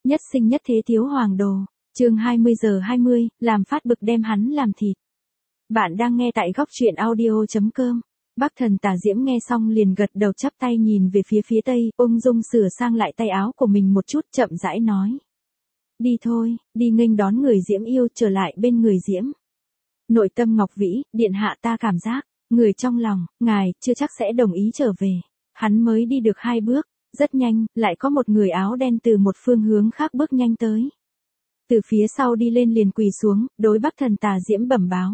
Nhất sinh nhất thế thiếu hoàng đồ. Chương 20:20, làm phát bực đem hắn làm thịt. Bạn đang nghe tại góc truyện audio.com. Bắc Thần Tà Diễm nghe xong liền gật đầu chắp tay nhìn về phía tây, ung dung sửa sang lại tay áo của mình một chút, chậm rãi nói. Đi thôi, đi nghênh đón người Diễm yêu trở lại bên người Diễm. Nội tâm Ngọc Vĩ, điện hạ ta cảm giác, người trong lòng, ngài, chưa chắc sẽ đồng ý trở về. Hắn mới đi được 2 bước, rất nhanh, lại có một người áo đen từ một phương hướng khác bước nhanh tới. Từ phía sau đi lên liền quỳ xuống, đối Bắc Thần Tà Diễm bẩm báo.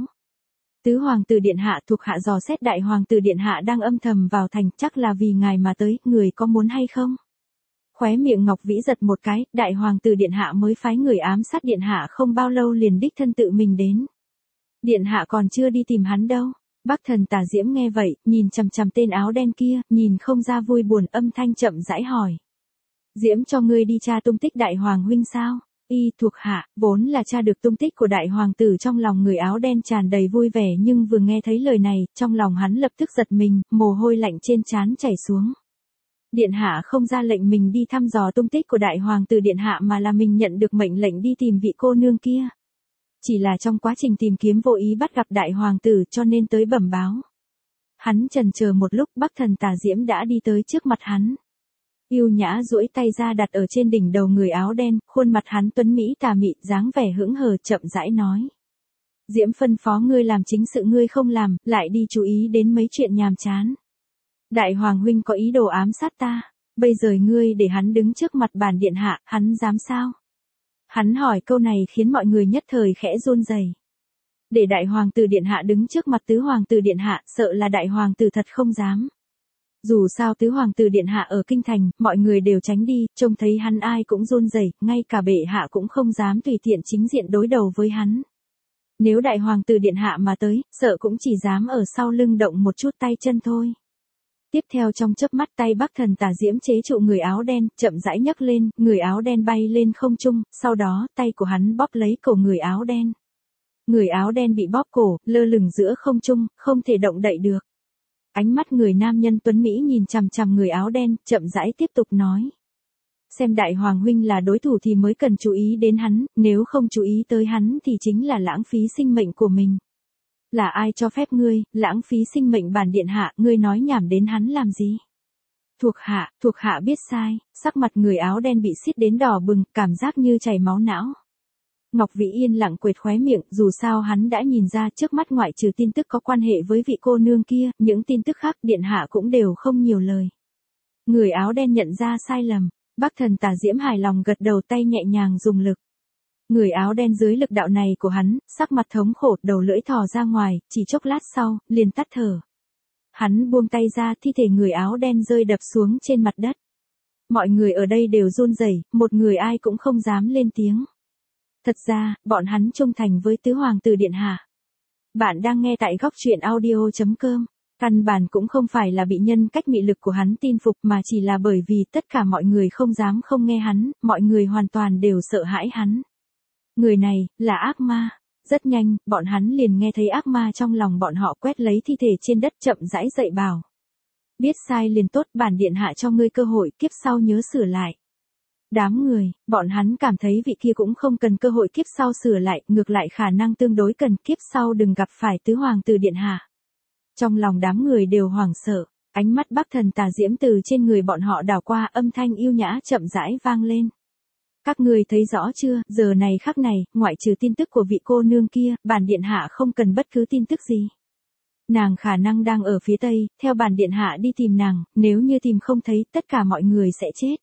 Tứ hoàng tử điện hạ thuộc hạ dò xét đại hoàng tử điện hạ đang âm thầm vào thành, chắc là vì ngài mà tới, người có muốn hay không? Khóe miệng Ngọc Vĩ giật một cái, đại hoàng tử điện hạ mới phái người ám sát điện hạ không bao lâu liền đích thân tự mình đến. Điện hạ còn chưa đi tìm hắn đâu. Bắc Thần Tà Diễm nghe vậy, nhìn chằm chằm tên áo đen kia, nhìn không ra vui buồn, âm thanh chậm rãi hỏi. Diễm cho ngươi đi tra tung tích đại hoàng huynh sao? Y thuộc hạ, vốn là tra được tung tích của đại hoàng tử, trong lòng người áo đen tràn đầy vui vẻ, nhưng vừa nghe thấy lời này, trong lòng hắn lập tức giật mình, mồ hôi lạnh trên trán chảy xuống. Điện hạ không ra lệnh mình đi thăm dò tung tích của đại hoàng tử điện hạ, mà là mình nhận được mệnh lệnh đi tìm vị cô nương kia. Chỉ là trong quá trình tìm kiếm vô ý bắt gặp đại hoàng tử, cho nên tới bẩm báo. Hắn chần chờ một lúc, Bắc Thần Tà Diễm đã đi tới trước mặt hắn. Yêu nhã duỗi tay ra đặt ở trên đỉnh đầu người áo đen, khuôn mặt hắn tuấn mỹ tà mị, dáng vẻ hững hờ, chậm rãi nói. Diễm phân phó ngươi làm chính sự ngươi không làm, lại đi chú ý đến mấy chuyện nhàm chán. Đại hoàng huynh có ý đồ ám sát ta, bây giờ ngươi để hắn đứng trước mặt bản điện hạ, hắn dám sao? Hắn hỏi câu này khiến mọi người nhất thời khẽ run rẩy. Để đại hoàng tử điện hạ đứng trước mặt tứ hoàng tử điện hạ, sợ là đại hoàng tử thật không dám. Dù sao tứ hoàng tử điện hạ ở kinh thành, mọi người đều tránh đi, trông thấy hắn ai cũng run rẩy, ngay cả bệ hạ cũng không dám tùy tiện chính diện đối đầu với hắn. Nếu đại hoàng tử điện hạ mà tới, sợ cũng chỉ dám ở sau lưng động một chút tay chân thôi. Tiếp theo trong chớp mắt, tay Bắc Thần Tà Diễm chế trụ người áo đen, chậm rãi nhấc lên, người áo đen bay lên không trung, sau đó, tay của hắn bóp lấy cổ người áo đen. Người áo đen bị bóp cổ, lơ lửng giữa không trung, không thể động đậy được. Ánh mắt người nam nhân tuấn mỹ nhìn chằm chằm người áo đen, chậm rãi tiếp tục nói. Xem đại hoàng huynh là đối thủ thì mới cần chú ý đến hắn, nếu không chú ý tới hắn thì chính là lãng phí sinh mệnh của mình. Là ai cho phép ngươi, lãng phí sinh mệnh bản điện hạ, ngươi nói nhảm đến hắn làm gì? Thuộc hạ biết sai, sắc mặt người áo đen bị xiết đến đỏ bừng, cảm giác như chảy máu não. Ngọc Vĩ yên lặng quệt khóe miệng, dù sao hắn đã nhìn ra trước mắt ngoại trừ tin tức có quan hệ với vị cô nương kia, những tin tức khác điện hạ cũng đều không nhiều lời. Người áo đen nhận ra sai lầm, Bắc Thần Tà Diễm hài lòng gật đầu, tay nhẹ nhàng dùng lực. Người áo đen dưới lực đạo này của hắn, sắc mặt thống khổ, đầu lưỡi thò ra ngoài, chỉ chốc lát sau, liền tắt thở. Hắn buông tay ra, thi thể người áo đen rơi đập xuống trên mặt đất. Mọi người ở đây đều run rẩy, một người ai cũng không dám lên tiếng. Thật ra, bọn hắn trung thành với tứ hoàng tử điện hạ. Bạn đang nghe tại góc truyện audio.com. Căn bản cũng không phải là bị nhân cách mị lực của hắn tin phục, mà chỉ là bởi vì tất cả mọi người không dám không nghe hắn, mọi người hoàn toàn đều sợ hãi hắn. Người này, là ác ma. Rất nhanh, bọn hắn liền nghe thấy ác ma trong lòng bọn họ quét lấy thi thể trên đất, chậm rãi dạy bảo. Biết sai liền tốt, bản điện hạ cho ngươi cơ hội, kiếp sau nhớ sửa lại. Đám người, bọn hắn cảm thấy vị kia cũng không cần cơ hội kiếp sau sửa lại, ngược lại khả năng tương đối cần kiếp sau đừng gặp phải tứ hoàng tử điện hạ. Trong lòng đám người đều hoảng sợ, ánh mắt Bắc Thần Tà Diễm từ trên người bọn họ đảo qua, âm thanh yêu nhã chậm rãi vang lên. Các ngươi thấy rõ chưa, giờ này khắc này, ngoại trừ tin tức của vị cô nương kia, bản điện hạ không cần bất cứ tin tức gì. Nàng khả năng đang ở phía tây, theo bản điện hạ đi tìm nàng, nếu như tìm không thấy, tất cả mọi người sẽ chết.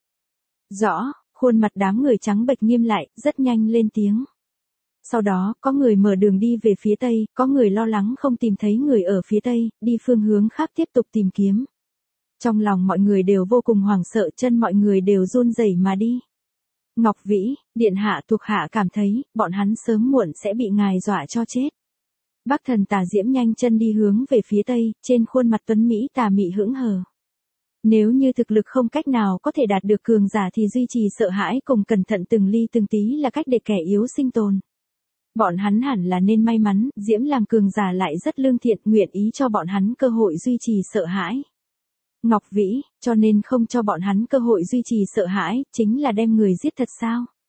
Rõ, khuôn mặt đám người trắng bệch nghiêm lại, rất nhanh lên tiếng. Sau đó, có người mở đường đi về phía tây, có người lo lắng không tìm thấy người ở phía tây, đi phương hướng khác tiếp tục tìm kiếm. Trong lòng mọi người đều vô cùng hoảng sợ, chân mọi người đều run rẩy mà đi. Ngọc Vĩ, điện hạ, thuộc hạ cảm thấy, bọn hắn sớm muộn sẽ bị ngài dọa cho chết. Bắc Thần Tà Diễm nhanh chân đi hướng về phía tây, trên khuôn mặt tuấn mỹ tà mị hững hờ. Nếu như thực lực không cách nào có thể đạt được cường giả thì duy trì sợ hãi cùng cẩn thận từng ly từng tí là cách để kẻ yếu sinh tồn. Bọn hắn hẳn là nên may mắn, Diễm làm cường giả lại rất lương thiện, nguyện ý cho bọn hắn cơ hội duy trì sợ hãi. Ngọc Vĩ, cho nên không cho bọn hắn cơ hội duy trì sợ hãi, chính là đem người giết thật sao?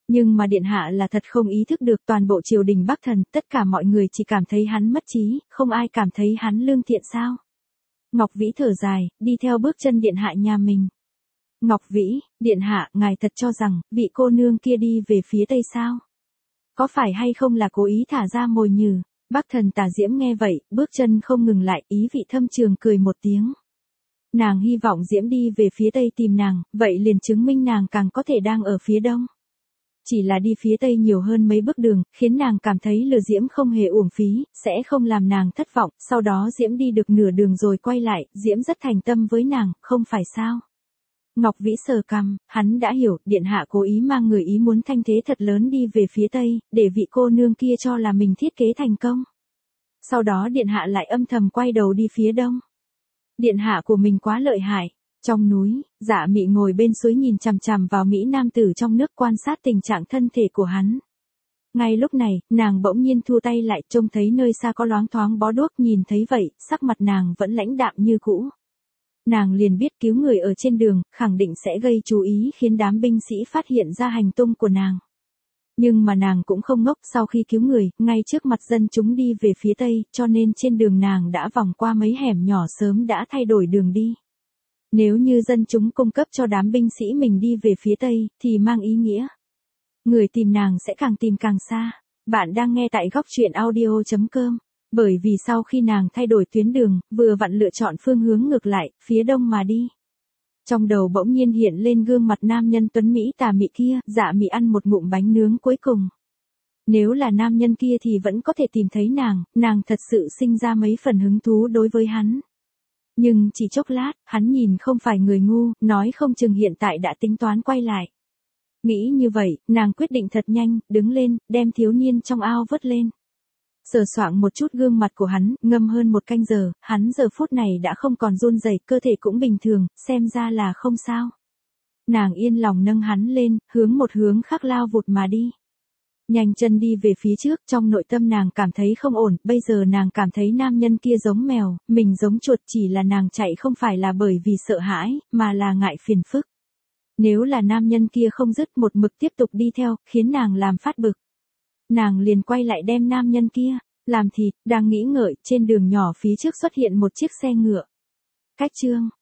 Nhưng mà điện hạ là thật không ý thức được toàn bộ triều đình Bắc Thần, tất cả mọi người chỉ cảm thấy hắn mất trí, không ai cảm thấy hắn lương thiện sao. Ngọc Vĩ thở dài, đi theo bước chân điện hạ nhà mình. Ngọc Vĩ, điện hạ, ngài thật cho rằng, vị cô nương kia đi về phía tây sao? Có phải hay không là cố ý thả ra mồi nhử? Bắc Thần Tả Diễm nghe vậy, bước chân không ngừng lại, ý vị thâm trường cười một tiếng. Nàng hy vọng Diễm đi về phía tây tìm nàng, vậy liền chứng minh nàng càng có thể đang ở phía đông. Chỉ là đi phía tây nhiều hơn mấy bước đường, khiến nàng cảm thấy lừa Diễm không hề uổng phí, sẽ không làm nàng thất vọng, sau đó Diễm đi được nửa đường rồi quay lại, Diễm rất thành tâm với nàng, không phải sao? Ngọc Vĩ sờ cằm, hắn đã hiểu, điện hạ cố ý mang người ý muốn thanh thế thật lớn đi về phía tây, để vị cô nương kia cho là mình thiết kế thành công. Sau đó điện hạ lại âm thầm quay đầu đi phía đông. Điện hạ của mình quá lợi hại. Trong núi, Dạ Mị ngồi bên suối nhìn chằm chằm vào Mỹ nam tử trong nước quan sát tình trạng thân thể của hắn. Ngay lúc này, nàng bỗng nhiên thu tay lại, trông thấy nơi xa có loáng thoáng bó đuốc, nhìn thấy vậy, sắc mặt nàng vẫn lãnh đạm như cũ. Nàng liền biết cứu người ở trên đường, khẳng định sẽ gây chú ý khiến đám binh sĩ phát hiện ra hành tung của nàng. Nhưng mà nàng cũng không ngốc, sau khi cứu người, ngay trước mặt dân chúng đi về phía tây, cho nên trên đường nàng đã vòng qua mấy hẻm nhỏ sớm đã thay đổi đường đi. Nếu như dân chúng cung cấp cho đám binh sĩ mình đi về phía tây, thì mang ý nghĩa người tìm nàng sẽ càng tìm càng xa. Bạn đang nghe tại góc truyện audio.com. Bởi vì sau khi nàng thay đổi tuyến đường, vừa vặn lựa chọn phương hướng ngược lại, phía đông mà đi. Trong đầu bỗng nhiên hiện lên gương mặt nam nhân tuấn Mỹ tà mị kia, Dạ Mị ăn một ngụm bánh nướng cuối cùng. Nếu là nam nhân kia thì vẫn có thể tìm thấy nàng thật sự sinh ra mấy phần hứng thú đối với hắn. Nhưng chỉ chốc lát, hắn nhìn không phải người ngu, nói không chừng hiện tại đã tính toán quay lại. Nghĩ như vậy, nàng quyết định thật nhanh, đứng lên, đem thiếu niên trong ao vớt lên. Sờ soạng một chút gương mặt của hắn, ngâm hơn một canh giờ, hắn giờ phút này đã không còn run rẩy, cơ thể cũng bình thường, xem ra là không sao. Nàng yên lòng nâng hắn lên, hướng một hướng khác lao vụt mà đi. Nhanh chân đi về phía trước, trong nội tâm nàng cảm thấy không ổn, bây giờ nàng cảm thấy nam nhân kia giống mèo, mình giống chuột, chỉ là nàng chạy không phải là bởi vì sợ hãi, mà là ngại phiền phức. Nếu là nam nhân kia không dứt một mực tiếp tục đi theo, khiến nàng làm phát bực. Nàng liền quay lại đem nam nhân kia làm thịt, đang nghĩ ngợi, trên đường nhỏ phía trước xuất hiện một chiếc xe ngựa. Cách chương